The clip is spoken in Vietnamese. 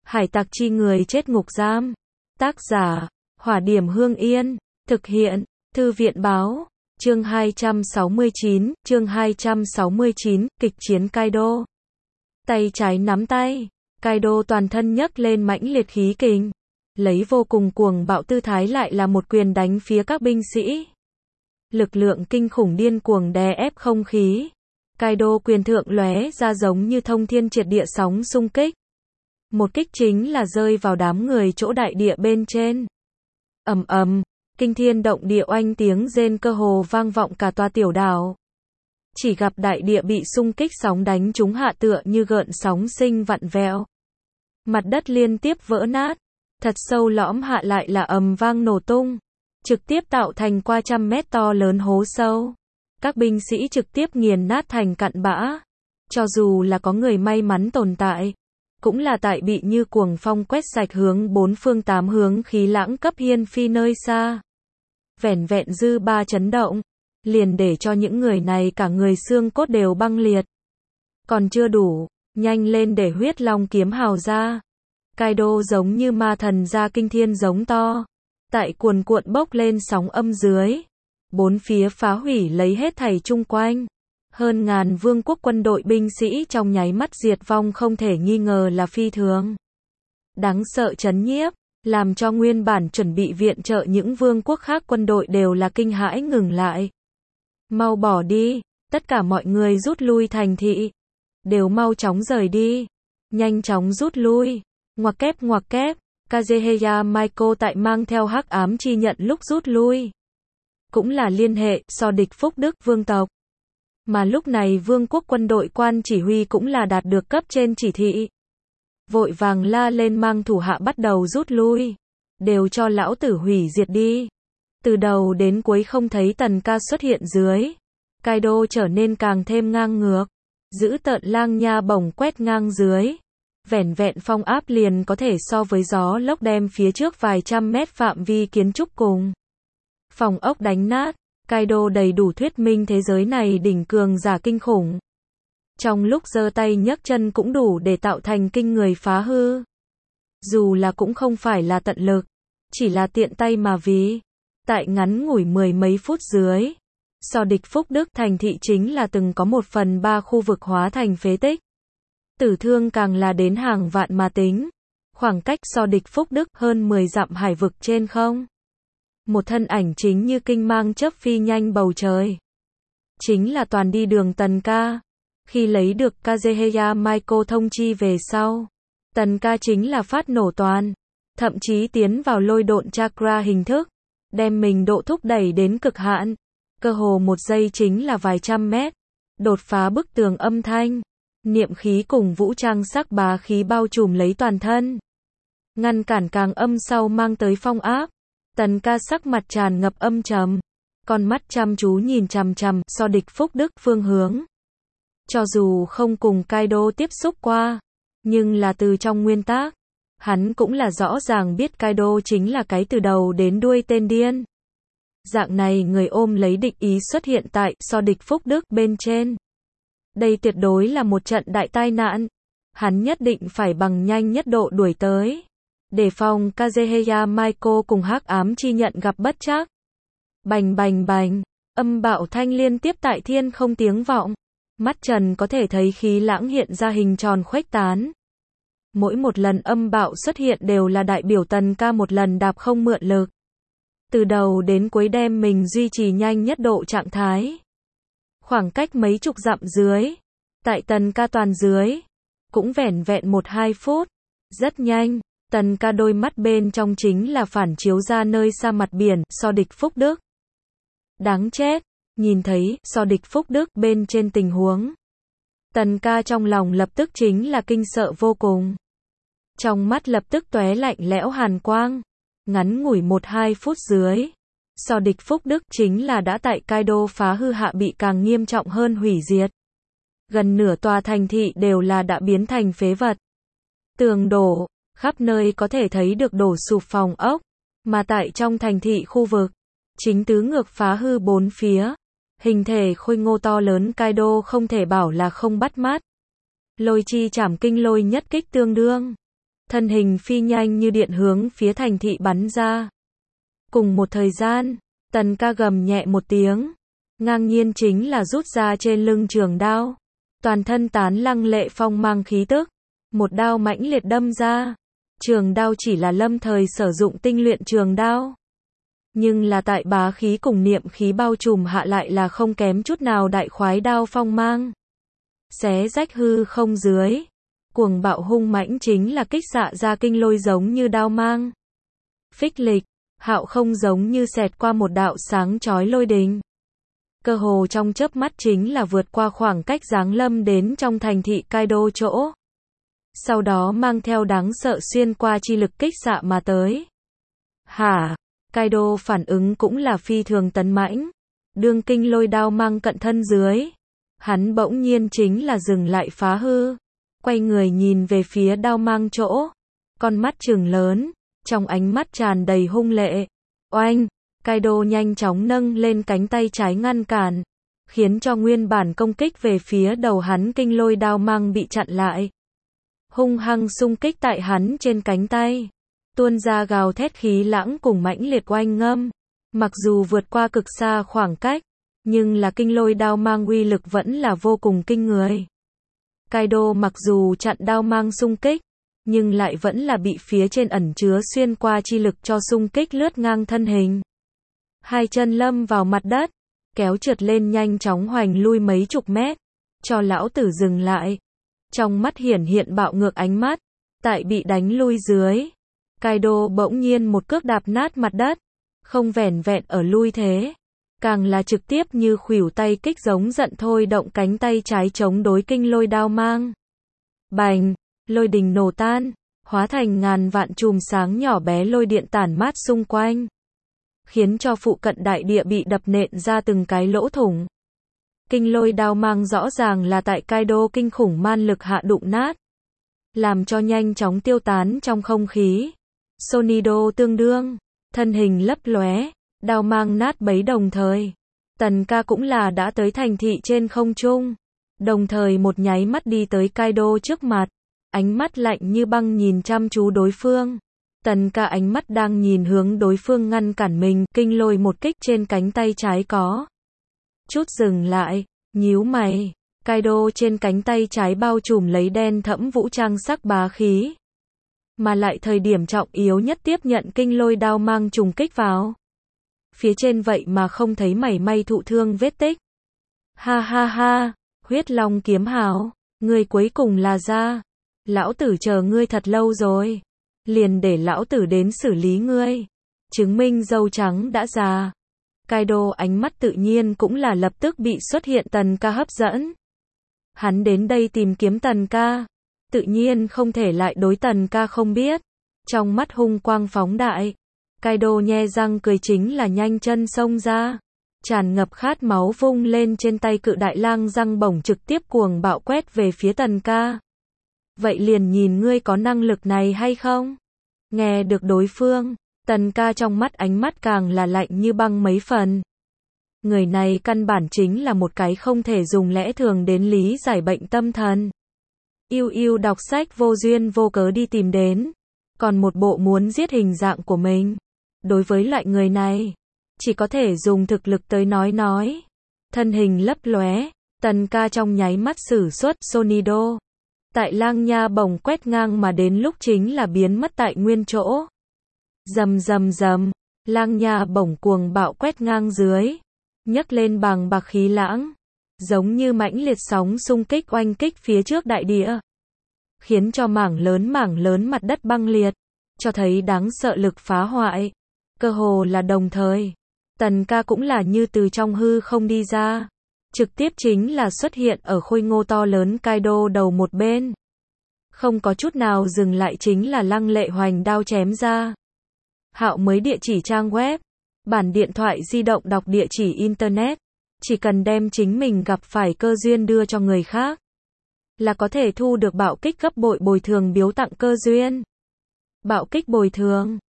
Hải tặc chi người chết ngục giam. Tác giả, Hỏa Điểm Hương Yên. Thực hiện, Thư viện báo. Chương 269, kịch chiến Kaido. Tay trái nắm tay, Kaido toàn thân nhấc lên mãnh liệt khí kình, lấy vô cùng cuồng bạo tư thái lại là một quyền đánh phía các binh sĩ. Lực lượng kinh khủng điên cuồng đè ép không khí. Kaido quyền thượng lóe ra giống như thông thiên triệt địa sóng xung kích. Một kích chính là rơi vào đám người chỗ đại địa bên trên. Ầm ầm, kinh thiên động địa oanh tiếng rên cơ hồ vang vọng cả tòa tiểu đảo. Chỉ gặp đại địa bị xung kích sóng đánh trúng hạ tựa như gợn sóng sinh vặn vẹo. Mặt đất liên tiếp vỡ nát, thật sâu lõm hạ lại là ầm vang nổ tung, trực tiếp tạo thành qua trăm mét to lớn hố sâu. Các binh sĩ trực tiếp nghiền nát thành cặn bã. Cho dù là có người may mắn tồn tại, cũng là tại bị như cuồng phong quét sạch hướng bốn phương tám hướng khí lãng cấp hiên phi nơi xa. Vẻn vẹn dư ba chấn động, liền để cho những người này cả người xương cốt đều băng liệt. Còn chưa đủ, nhanh lên để huyết long kiếm hào ra. Kaido giống như ma thần ra kinh thiên giống to, tại cuồn cuộn bốc lên sóng âm dưới, bốn phía phá hủy lấy hết thảy chung quanh. Hơn ngàn vương quốc quân đội binh sĩ trong nháy mắt diệt vong không thể nghi ngờ là phi thường đáng sợ chấn nhiếp, làm cho nguyên bản chuẩn bị viện trợ những vương quốc khác quân đội đều là kinh hãi ngừng lại. Mau bỏ đi, tất cả mọi người rút lui thành thị. Đều mau chóng rời đi. Nhanh chóng rút lui. Ngoặc kép, Kageheya Michael tại mang theo hắc ám chi nhận lúc rút lui. Cũng là liên hệ so địch Phúc Đức vương tộc. Mà lúc này vương quốc quân đội quan chỉ huy cũng là đạt được cấp trên chỉ thị. Vội vàng la lên mang thủ hạ bắt đầu rút lui. Đều cho lão tử hủy diệt đi. Từ đầu đến cuối không thấy Tần Ca xuất hiện dưới. Kaido trở nên càng thêm ngang ngược. Giữ tợn lang nha bổng quét ngang dưới. Vẻn vẹn phong áp liền có thể so với gió lốc đem phía trước vài trăm mét phạm vi kiến trúc cùng phòng ốc đánh nát. Kaido đầy đủ thuyết minh thế giới này đỉnh cường giả kinh khủng. Trong lúc giơ tay nhấc chân cũng đủ để tạo thành kinh người phá hư. Dù là cũng không phải là tận lực, chỉ là tiện tay mà vì. Tại ngắn ngủi mười mấy phút dưới, so địch Phúc Đức thành thị chính là từng có 1/3 khu vực hóa thành phế tích. Tử thương càng là đến hàng vạn mà tính. Khoảng cách so địch Phúc Đức hơn 10 dặm hải vực trên không. Một thân ảnh chính như kinh mang chớp phi nhanh bầu trời. Chính là toàn đi đường Tần Ca. Khi lấy được Kageheya Michael thông chi về sau, Tần Ca chính là phát nổ toàn, thậm chí tiến vào lôi độn chakra hình thức, đem mình độ thúc đẩy đến cực hạn, cơ hồ một giây chính là vài trăm mét, đột phá bức tường âm thanh, niệm khí cùng vũ trang sắc bá khí bao trùm lấy toàn thân, ngăn cản càng âm sau mang tới phong áp. Tần Ca sắc mặt tràn ngập âm trầm, con mắt chăm chú nhìn chằm chằm so địch Phúc Đức phương hướng. Cho dù không cùng Kaido tiếp xúc qua, nhưng là từ trong nguyên tắc, hắn cũng là rõ ràng biết Kaido chính là cái từ đầu đến đuôi tên điên. Dạng này người ôm lấy địch ý xuất hiện tại so địch Phúc Đức bên trên. Đây tuyệt đối là một trận đại tai nạn. Hắn nhất định phải bằng nhanh nhất độ đuổi tới. Để phòng Kageheya Michael cùng hắc ám chi nhận gặp bất trắc. Bành bành bành, âm bạo thanh liên tiếp tại thiên không tiếng vọng. Mắt trần có thể thấy khí lãng hiện ra hình tròn khuếch tán. Mỗi một lần âm bạo xuất hiện đều là đại biểu Tần Ca một lần đạp không mượn lực. Từ đầu đến cuối đem mình duy trì nhanh nhất độ trạng thái. Khoảng cách mấy chục dặm dưới, tại Tần Ca toàn dưới, cũng vẻn vẹn 1-2 phút. Rất nhanh, Tần Ca đôi mắt bên trong chính là phản chiếu ra nơi xa mặt biển so địch Phúc Đức. Đáng chết, nhìn thấy so địch Phúc Đức bên trên tình huống. Tần Ca trong lòng lập tức chính là kinh sợ vô cùng. Trong mắt lập tức tóe lạnh lẽo hàn quang. Ngắn ngủi 1-2 phút dưới, so địch Phúc Đức chính là đã tại Kaido phá hư hạ bị càng nghiêm trọng hơn hủy diệt. Gần nửa tòa thành thị đều là đã biến thành phế vật. Tường đổ, khắp nơi có thể thấy được đổ sụp phòng ốc, mà tại trong thành thị khu vực, chính tứ ngược phá hư bốn phía. Hình thể khôi ngô to lớn Kaido không thể bảo là không bắt mắt. Lôi chi trảm kinh lôi nhất kích tương đương. thân hình phi nhanh như điện hướng phía thành thị bắn ra. Cùng một thời gian, Tần Ca gầm nhẹ một tiếng, ngang nhiên chính là rút ra trên lưng trường đao, toàn thân tán lăng lệ phong mang khí tức, một đao mãnh liệt đâm ra. Trường đao chỉ là lâm thời sử dụng tinh luyện trường đao, nhưng là tại bá khí cùng niệm khí bao trùm hạ lại là không kém chút nào đại khoái đao phong mang. Xé rách hư không dưới, cuồng bạo hung mãnh chính là kích xạ ra kinh lôi giống như đao mang. Phích lịch, hạo không giống như xẹt qua một đạo sáng chói lôi đình. Cơ hồ trong chớp mắt chính là vượt qua khoảng cách giáng lâm đến trong thành thị Kaido chỗ. Sau đó mang theo đáng sợ xuyên qua chi lực kích xạ mà tới. Hả? Kaido phản ứng cũng là phi thường tấn mãnh. Đương kinh lôi đao mang cận thân dưới, hắn bỗng nhiên chính là dừng lại phá hư, quay người nhìn về phía đao mang chỗ, con mắt trừng lớn, trong ánh mắt tràn đầy hung lệ. Oanh! Kaido nhanh chóng nâng lên cánh tay trái ngăn cản, khiến cho nguyên bản công kích về phía đầu hắn kinh lôi đao mang bị chặn lại. Hung hăng xung kích tại hắn trên cánh tay, tuôn ra gào thét khí lãng cùng mãnh liệt oanh ngâm. Mặc dù vượt qua cực xa khoảng cách, nhưng là kinh lôi đao mang uy lực vẫn là vô cùng kinh người. Kaido mặc dù chặn đao mang xung kích, nhưng lại vẫn là bị phía trên ẩn chứa xuyên qua chi lực cho xung kích lướt ngang thân hình. Hai chân lâm vào mặt đất, kéo trượt lên nhanh chóng hoành lui mấy chục mét, cho lão tử dừng lại. Trong mắt hiển hiện bạo ngược ánh mắt, tại bị đánh lui dưới, Kaido bỗng nhiên một cước đạp nát mặt đất, không vẻn vẹn ở lui thế, càng là trực tiếp như khuỷu tay kích giống giận thôi động cánh tay trái chống đối kinh lôi đao mang. Bành, lôi đình nổ tan, hóa thành ngàn vạn chùm sáng nhỏ bé lôi điện tản mát xung quanh, khiến cho phụ cận đại địa bị đập nện ra từng cái lỗ thủng. Kinh lôi đao mang rõ ràng là tại Kaido kinh khủng man lực hạ đụng nát, làm cho nhanh chóng tiêu tán trong không khí. Sonido tương đương, thân hình lấp lóe, đao mang nát bấy đồng thời. Tần Ca cũng là đã tới thành thị trên không trung, đồng thời một nháy mắt đi tới Kaido trước mặt, ánh mắt lạnh như băng nhìn chăm chú đối phương. Tần Ca ánh mắt đang nhìn hướng đối phương ngăn cản mình, kinh lôi một kích trên cánh tay trái có chút dừng lại, nhíu mày. Kaido trên cánh tay trái bao trùm lấy đen thẫm vũ trang sắc bá khí, mà lại thời điểm trọng yếu nhất tiếp nhận kinh lôi đao mang trùng kích vào. Phía trên vậy mà không thấy mảy may thụ thương vết tích. Ha ha ha, huyết long kiếm hào, ngươi cuối cùng là ra. Lão tử chờ ngươi thật lâu rồi. Liền để lão tử đến xử lý ngươi. Chứng minh dâu trắng đã già. Kaido ánh mắt tự nhiên cũng là lập tức bị xuất hiện Tần Ca hấp dẫn. Hắn đến đây tìm kiếm Tần Ca, tự nhiên không thể lại đối Tần Ca không biết. Trong mắt hung quang phóng đại, Kaido nhe răng cười chính là nhanh chân xông ra, tràn ngập khát máu vung lên trên tay cự đại lang răng bổng trực tiếp cuồng bạo quét về phía Tần Ca. Vậy liền nhìn ngươi có năng lực này hay không? Nghe được đối phương, Tần Ca trong mắt ánh mắt càng là lạnh như băng mấy phần. Người này căn bản chính là một cái không thể dùng lẽ thường đến lý giải bệnh tâm thần. Yêu yêu đọc sách vô duyên vô cớ đi tìm đến, còn một bộ muốn giết hình dạng của mình. Đối với loại người này, chỉ có thể dùng thực lực tới nói. Thân hình lấp lóe, Tần Ca trong nháy mắt sử xuất Sonido. Tại lang nha bổng quét ngang mà đến lúc chính là biến mất tại nguyên chỗ. Rầm rầm rầm, lang nha bổng cuồng bạo quét ngang dưới, nhấc lên bàng bạc khí lãng, giống như mãnh liệt sóng xung kích oanh kích phía trước đại địa, khiến cho mảng lớn mặt đất băng liệt, cho thấy đáng sợ lực phá hoại. Cơ hồ là đồng thời, Tần Ca cũng là như từ trong hư không đi ra, trực tiếp chính là xuất hiện ở khôi ngô to lớn Kaido đầu một bên. Không có chút nào dừng lại chính là lăng lệ hoành đao chém ra. Hạo mới địa chỉ trang web, bản điện thoại di động đọc địa chỉ internet, chỉ cần đem chính mình gặp phải cơ duyên đưa cho người khác, là có thể thu được bạo kích gấp bội bồi thường biếu tặng cơ duyên. Bạo kích bồi thường